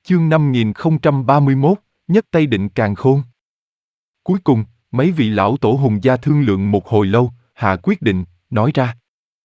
Chương 5031, nhất tay định càn khôn. Cuối cùng, mấy vị lão tổ Hùng gia thương lượng một hồi lâu, hạ quyết định, nói ra.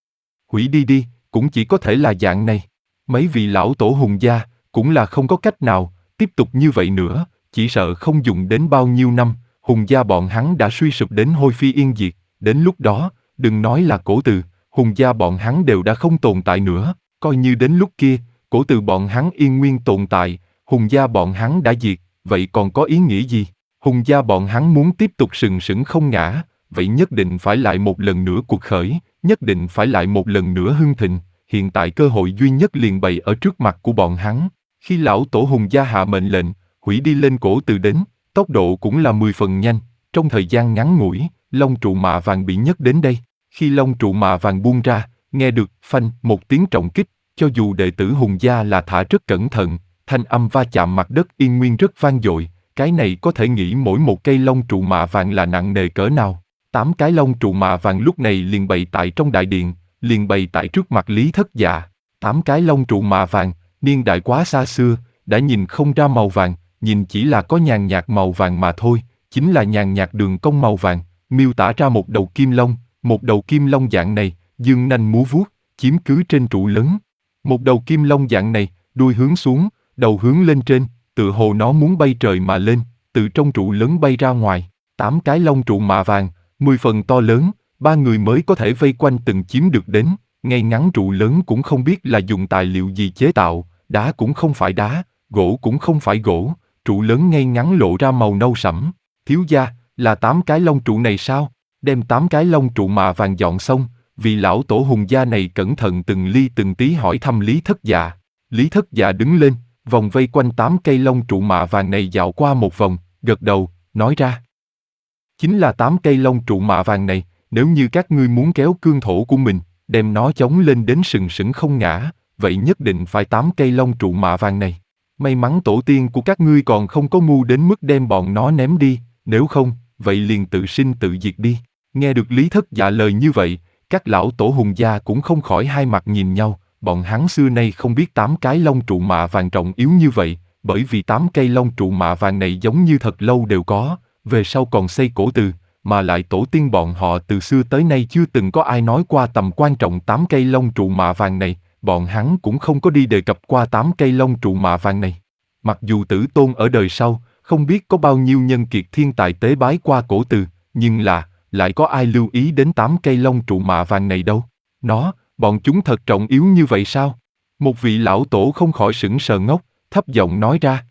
Hủy đi đi, cũng chỉ có thể là dạng này. Mấy vị lão tổ Hùng gia, cũng là không có cách nào, tiếp tục như vậy nữa, chỉ sợ không dùng đến bao nhiêu năm, Hùng gia bọn hắn đã suy sụp đến hôi phi yên diệt, đến lúc đó, đừng nói là Cổ Từ, Hùng gia bọn hắn đều đã không tồn tại nữa, coi như đến lúc kia, Cổ Từ bọn hắn yên nguyên tồn tại, Hùng gia bọn hắn đã diệt, vậy còn có ý nghĩa gì? Hùng gia bọn hắn muốn tiếp tục sừng sững không ngã, vậy nhất định phải lại một lần nữa cuộc khởi, nhất định phải lại một lần nữa hưng thịnh, hiện tại cơ hội duy nhất liền bày ở trước mặt của bọn hắn. Khi lão tổ Hùng gia hạ mệnh lệnh, hủy đi lên Cổ Từ đến, tốc độ cũng là 10 phần nhanh, trong thời gian ngắn ngủi, long trụ mạ vàng bị nhấc đến đây. Khi long trụ mạ vàng buông ra, nghe được phanh một tiếng trọng kích, cho dù đệ tử Hùng gia là thả rất cẩn thận, thanh âm va chạm mặt đất yên nguyên rất vang dội, cái này có thể nghĩ mỗi một cây long trụ mạ vàng là nặng nề cỡ nào. 8 cái long trụ mạ vàng lúc này liền bày tại trong đại điện, liền bày tại trước mặt Lý Thất Dạ. 8 cái long trụ mạ vàng, niên đại quá xa xưa, đã nhìn không ra màu vàng, nhìn chỉ là có nhàn nhạt màu vàng mà thôi, chính là nhàn nhạt đường cong màu vàng, miêu tả ra một đầu kim long, một đầu kim long dạng này, dương nanh múa vuốt, chiếm cứ trên trụ lớn. Một đầu kim long dạng này, đuôi hướng xuống, đầu hướng lên trên, tựa hồ nó muốn bay trời mà lên, từ trong trụ lớn bay ra ngoài. 8 cái long trụ mạ vàng, 10 phần to lớn, 3 người mới có thể vây quanh từng chiếm được đến, ngay ngắn trụ lớn cũng không biết là dùng tài liệu gì chế tạo, đá cũng không phải đá, gỗ cũng không phải gỗ, trụ lớn ngay ngắn lộ ra màu nâu sẫm. Thiếu gia, là 8 cái long trụ này sao? Đem 8 cái long trụ mạ vàng dọn xong, vì lão tổ Hùng gia này cẩn thận từng ly từng tí hỏi thăm Lý Thất Dạ. Lý Thất Dạ đứng lên, vòng vây quanh 8 cây long trụ mạ vàng này dạo qua một vòng, gật đầu, nói ra. Chính là 8 cây long trụ mạ vàng này, nếu như các ngươi muốn kéo cương thổ của mình, đem nó chống lên đến sừng sững không ngã, vậy nhất định phải 8 cây long trụ mạ vàng này. May mắn tổ tiên của các ngươi còn không có ngu đến mức đem bọn nó ném đi, nếu không, vậy liền tự sinh tự diệt đi. Nghe được Lý Thất Dạ lời như vậy, các lão tổ Hùng gia cũng không khỏi hai mặt nhìn nhau, bọn hắn xưa nay không biết 8 cái long trụ mạ vàng trọng yếu như vậy, bởi vì 8 cây long trụ mạ vàng này giống như thật lâu đều có, về sau còn xây Cổ Từ, mà lại tổ tiên bọn họ từ xưa tới nay chưa từng có ai nói qua tầm quan trọng 8 cây long trụ mạ vàng này, bọn hắn cũng không có đi đề cập qua 8 cây long trụ mạ vàng này. Mặc dù Tử Tôn ở đời sau, không biết có bao nhiêu nhân kiệt thiên tài tế bái qua Cổ Từ, nhưng lại có ai lưu ý đến 8 cây long trụ mạ vàng này đâu. Bọn chúng thật trọng yếu như vậy sao? Một vị lão tổ không khỏi sững sờ ngốc, thấp giọng nói ra.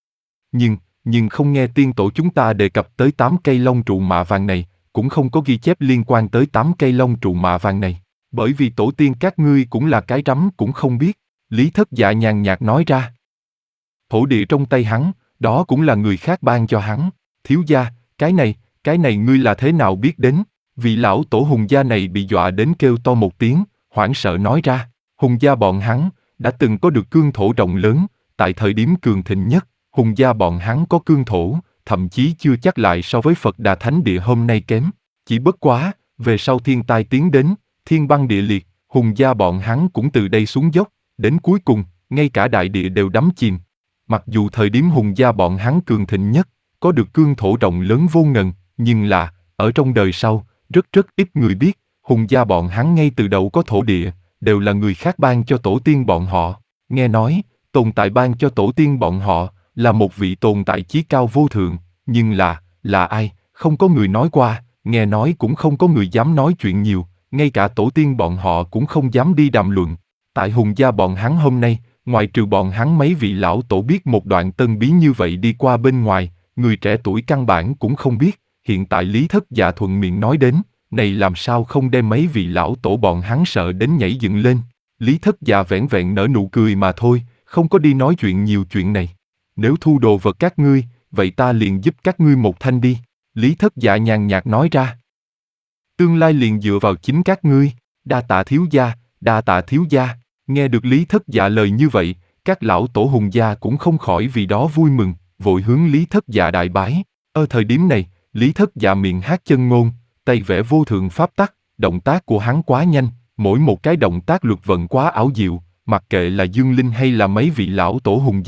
Nhưng không nghe tiên tổ chúng ta đề cập tới 8 cây long trụ mạ vàng này, cũng không có ghi chép liên quan tới 8 cây long trụ mạ vàng này. Bởi vì tổ tiên các ngươi cũng là cái rắm cũng không biết, Lý Thất Dạ nhàn nhạt nói ra. Thổ địa trong tay hắn, đó cũng là người khác ban cho hắn. Thiếu gia, cái này ngươi là thế nào biết đến? Vị lão tổ Hùng gia này bị dọa đến kêu to một tiếng, hoảng sợ nói ra. Hùng gia bọn hắn đã từng có được cương thổ rộng lớn, tại thời điểm cường thịnh nhất, Hùng gia bọn hắn có cương thổ, thậm chí chưa chắc lại so với Phật Đà Thánh Địa hôm nay kém. Chỉ bất quá, về sau thiên tai tiến đến, thiên băng địa liệt, Hùng gia bọn hắn cũng từ đây xuống dốc, đến cuối cùng, ngay cả đại địa đều đắm chìm. Mặc dù thời điểm Hùng gia bọn hắn cường thịnh nhất, có được cương thổ rộng lớn vô ngần, nhưng là, ở trong đời sau, rất ít người biết, Hùng gia bọn hắn ngay từ đầu có thổ địa, đều là người khác ban cho tổ tiên bọn họ. Nghe nói, tồn tại ban cho tổ tiên bọn họ, là một vị tồn tại chí cao vô thượng, nhưng là ai, không có người nói qua, nghe nói cũng không có người dám nói chuyện nhiều, ngay cả tổ tiên bọn họ cũng không dám đi đàm luận. Tại Hùng gia bọn hắn hôm nay, ngoại trừ bọn hắn mấy vị lão tổ biết một đoạn tân bí như vậy đi qua bên ngoài, người trẻ tuổi căn bản cũng không biết, hiện tại Lý Thất Dạ thuận miệng nói đến, này làm sao không đem mấy vị lão tổ bọn hắn sợ đến nhảy dựng lên. Lý Thất Dạ vẻn vẹn nở nụ cười mà thôi, không có đi nói chuyện nhiều chuyện này. Nếu thu đồ vật các ngươi, vậy ta liền giúp các ngươi một thanh đi. Lý Thất Dạ nhàn nhạt nói ra. Tương lai liền dựa vào chính các ngươi, đa tạ thiếu gia, đa tạ thiếu gia. Nghe được Lý Thất Dạ lời như vậy, các lão tổ Hùng gia cũng không khỏi vì đó vui mừng, vội hướng Lý Thất Dạ đại bái. Ở thời điểm này, Lý Thất Dạ miệng hát chân ngôn, tay vẽ vô thượng pháp tắc, động tác của hắn quá nhanh, mỗi một cái động tác luật vận quá ảo diệu, mặc kệ là Dương Linh hay là mấy vị lão tổ Hùng gia,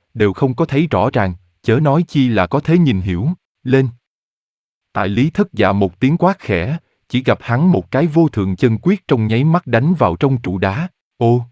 đều không có thấy rõ ràng, chớ nói chi là có thể nhìn hiểu. Lên! Tại Lý Thất Dạ một tiếng quát khẽ, chỉ gặp hắn một cái vô thượng chân quyết trong nháy mắt đánh vào trong trụ đá. Ô!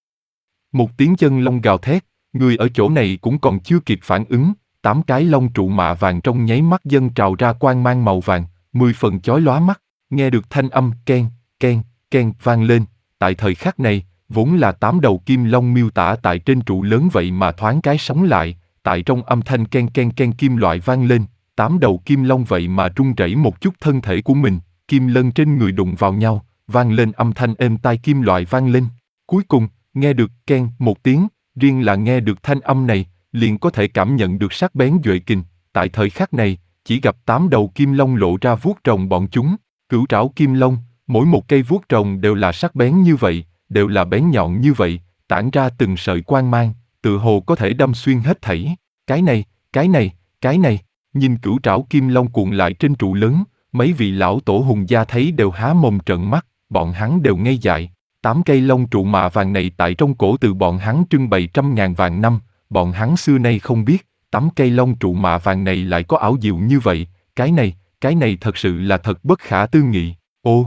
Một tiếng chân long gào thét, người ở chỗ này cũng còn chưa kịp phản ứng, 8 cái long trụ mạ vàng trong nháy mắt dâng trào ra quang mang màu vàng, 10 phần chói lóa mắt, nghe được thanh âm keng, keng, keng vang lên. Tại thời khắc này, vốn là 8 đầu kim long miêu tả tại trên trụ lớn vậy mà thoáng cái sống lại, tại trong âm thanh keng keng keng kim loại vang lên, 8 đầu kim long vậy mà rung rẩy một chút thân thể của mình, kim lân trên người đụng vào nhau, vang lên âm thanh êm tai kim loại vang lên. Cuối cùng, nghe được keng một tiếng, riêng là nghe được thanh âm này, liền có thể cảm nhận được sắc bén duệ kình. Tại thời khắc này, chỉ gặp 8 đầu kim long lộ ra vuốt rồng bọn chúng, cửu trảo kim long, mỗi một cây vuốt rồng đều là sắc bén như vậy, đều là bén nhọn như vậy, tản ra từng sợi quang mang, tựa hồ có thể đâm xuyên hết thảy. Cái này, cái này, cái này, nhìn cửu trảo kim long cuộn lại trên trụ lớn, mấy vị lão tổ hùng gia thấy đều há mồm trợn mắt, bọn hắn đều ngây dại. 8 cây long trụ mạ vàng này tại trong cổ từ bọn hắn trưng bày 100.000 vạn năm, bọn hắn xưa nay không biết, 8 cây long trụ mạ vàng này lại có ảo diệu như vậy, cái này thật sự là thật bất khả tư nghị. Ô!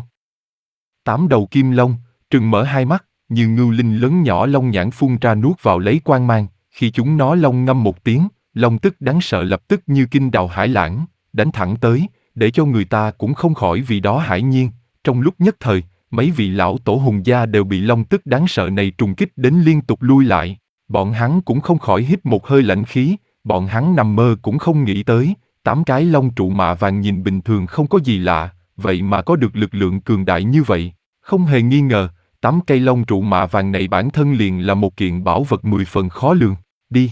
8 đầu kim long, trừng mở hai mắt, như ngưu linh lớn nhỏ long nhãn phun ra nuốt vào lấy quang mang, khi chúng nó long ngâm một tiếng, long tức đáng sợ lập tức như kinh đào hải lãng, đánh thẳng tới, để cho người ta cũng không khỏi vì đó hãi nhiên. Trong lúc nhất thời, mấy vị lão tổ hùng gia đều bị long tức đáng sợ này trùng kích đến liên tục lui lại. Bọn hắn cũng không khỏi hít một hơi lạnh khí, bọn hắn nằm mơ cũng không nghĩ tới, 8 cái long trụ mạ vàng nhìn bình thường không có gì lạ, vậy mà có được lực lượng cường đại như vậy. Không hề nghi ngờ, 8 cây long trụ mạ vàng này bản thân liền là một kiện bảo vật 10 phần khó lường. Đi!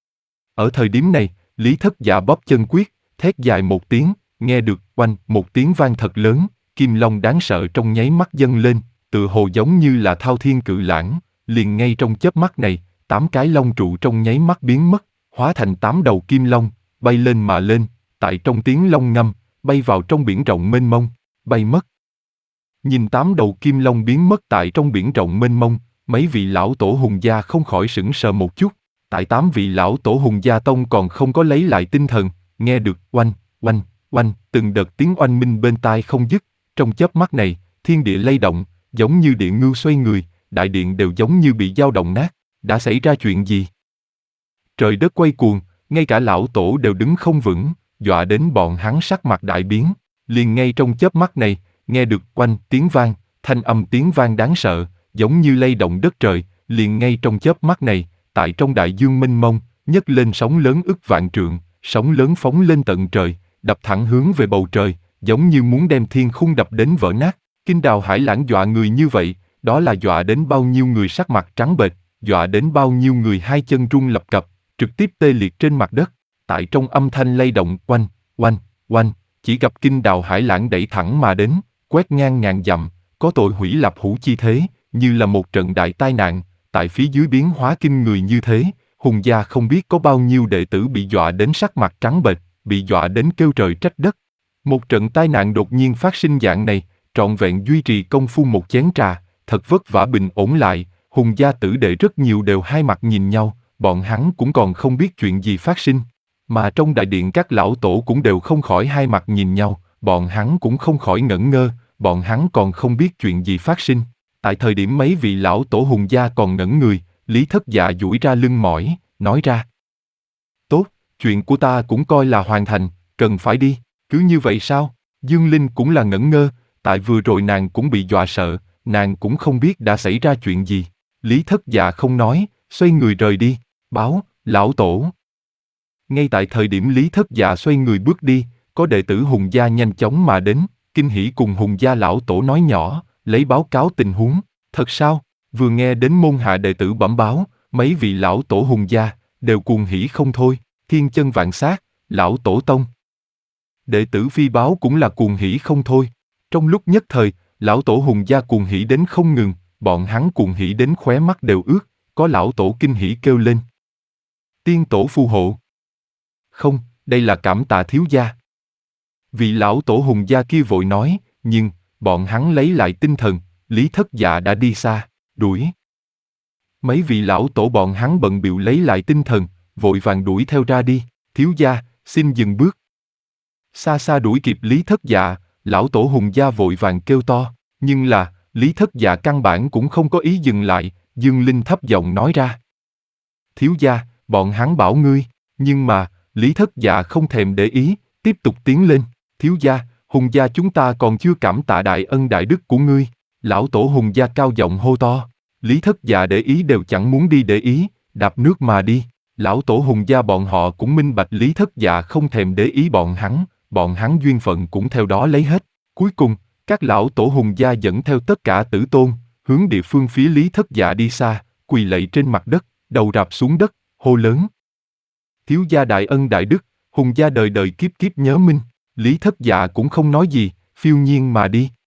Ở thời điểm này, Lý Thất Dạ bóp chân quyết, thét dài một tiếng, nghe được oanh một tiếng vang thật lớn, kim long đáng sợ trong nháy mắt dâng lên, tựa hồ giống như là thao thiên cự lãng, liền ngay trong chớp mắt này, 8 cái long trụ trong nháy mắt biến mất, hóa thành 8 đầu kim long, bay lên mà lên, tại trong tiếng long ngâm, bay vào trong biển rộng mênh mông, bay mất. Nhìn 8 đầu kim long biến mất tại trong biển rộng mênh mông, mấy vị lão tổ hùng gia không khỏi sững sờ một chút. Tại 8 vị lão tổ hùng gia tông còn không có lấy lại tinh thần, nghe được oanh, oanh, oanh, từng đợt tiếng oanh minh bên tai không dứt. Trong chớp mắt này, thiên địa lay động, giống như địa ngưu xoay người, đại điện đều giống như bị dao động nát. Đã xảy ra chuyện gì? Trời đất quay cuồng, ngay cả lão tổ đều đứng không vững, dọa đến bọn hắn sắc mặt đại biến. Liền ngay trong chớp mắt này, nghe được oanh tiếng vang, thanh âm tiếng vang đáng sợ, giống như lay động đất trời. Liền ngay trong chớp mắt này, tại trong đại dương mênh mông, nhấc lên sóng lớn ức vạn trượng, sóng lớn phóng lên tận trời, đập thẳng hướng về bầu trời, giống như muốn đem thiên khung đập đến vỡ nát. Kinh đào hải lãng dọa người như vậy, đó là dọa đến bao nhiêu người sắc mặt trắng bệch, dọa đến bao nhiêu người hai chân run lập cập, trực tiếp tê liệt trên mặt đất. Tại trong âm thanh lay động oanh, oanh, oanh, chỉ gặp kinh đào hải lãng đẩy thẳng mà đến, quét ngang ngàn dặm, có tội hủy lập hủ chi thế, như là một trận đại tai nạn. Tại phía dưới biến hóa kinh người như thế, hùng gia không biết có bao nhiêu đệ tử bị dọa đến sắc mặt trắng bệch, bị dọa đến kêu trời trách đất. Một trận tai nạn đột nhiên phát sinh dạng này, trọn vẹn duy trì công phu một chén trà, thật vất vả bình ổn lại, hùng gia tử đệ rất nhiều đều hai mặt nhìn nhau, bọn hắn cũng còn không biết chuyện gì phát sinh. Mà trong đại điện các lão tổ cũng đều không khỏi hai mặt nhìn nhau, bọn hắn cũng không khỏi ngẩn ngơ, bọn hắn còn không biết chuyện gì phát sinh. Tại thời điểm mấy vị lão tổ hùng gia còn ngẩn người, Lý Thất Dạ duỗi ra lưng mỏi, nói ra. Tốt, chuyện của ta cũng coi là hoàn thành, cần phải đi, cứ như vậy sao? Dương Linh cũng là ngẩn ngơ, tại vừa rồi nàng cũng bị dọa sợ, nàng cũng không biết đã xảy ra chuyện gì. Lý Thất Dạ không nói, xoay người rời đi, báo, lão tổ. Ngay tại thời điểm Lý Thất Dạ xoay người bước đi, có đệ tử hùng gia nhanh chóng mà đến, kinh hỉ cùng hùng gia lão tổ nói nhỏ, lấy báo cáo tình huống. Thật sao? Vừa nghe đến môn hạ đệ tử bẩm báo, mấy vị lão tổ hùng gia đều cuồng hỉ không thôi. Thiên chân vạn sát, lão tổ tông. Đệ tử phi báo cũng là cuồng hỉ không thôi. Trong lúc nhất thời, lão tổ hùng gia cuồng hỉ đến không ngừng, bọn hắn cuồng hỉ đến khóe mắt đều ướt, có lão tổ kinh hỉ kêu lên. Tiên tổ phù hộ. Không, đây là cảm tạ thiếu gia. Vị lão tổ hùng gia kia vội nói, nhưng bọn hắn lấy lại tinh thần, Lý Thất Dạ đã đi xa, đuổi. Mấy vị lão tổ bọn hắn bận bịu lấy lại tinh thần, vội vàng đuổi theo ra đi. Thiếu gia, xin dừng bước. Xa xa đuổi kịp Lý Thất Dạ, lão tổ Hùng gia vội vàng kêu to, nhưng là, Lý Thất Dạ căn bản cũng không có ý dừng lại, Dương Linh thấp giọng nói ra. Thiếu gia, bọn hắn bảo ngươi, nhưng mà, Lý Thất Dạ không thèm để ý, tiếp tục tiến lên. Thiếu gia, Hùng gia chúng ta còn chưa cảm tạ đại ân đại đức của ngươi. Lão tổ Hùng gia cao giọng hô to. Lý Thất Dạ để ý đều chẳng muốn đi để ý, đạp nước mà đi. Lão tổ Hùng gia bọn họ cũng minh bạch Lý Thất Dạ không thèm để ý bọn hắn duyên phận cũng theo đó lấy hết. Cuối cùng, các lão tổ Hùng gia dẫn theo tất cả tử tôn, hướng địa phương phía Lý Thất Dạ đi xa, quỳ lạy trên mặt đất, đầu rạp xuống đất, hô lớn. Thiếu gia đại ân đại đức, Hùng gia đời đời kiếp kiếp nhớ minh. Lý Thất Dạ cũng không nói gì, phiêu nhiên mà đi.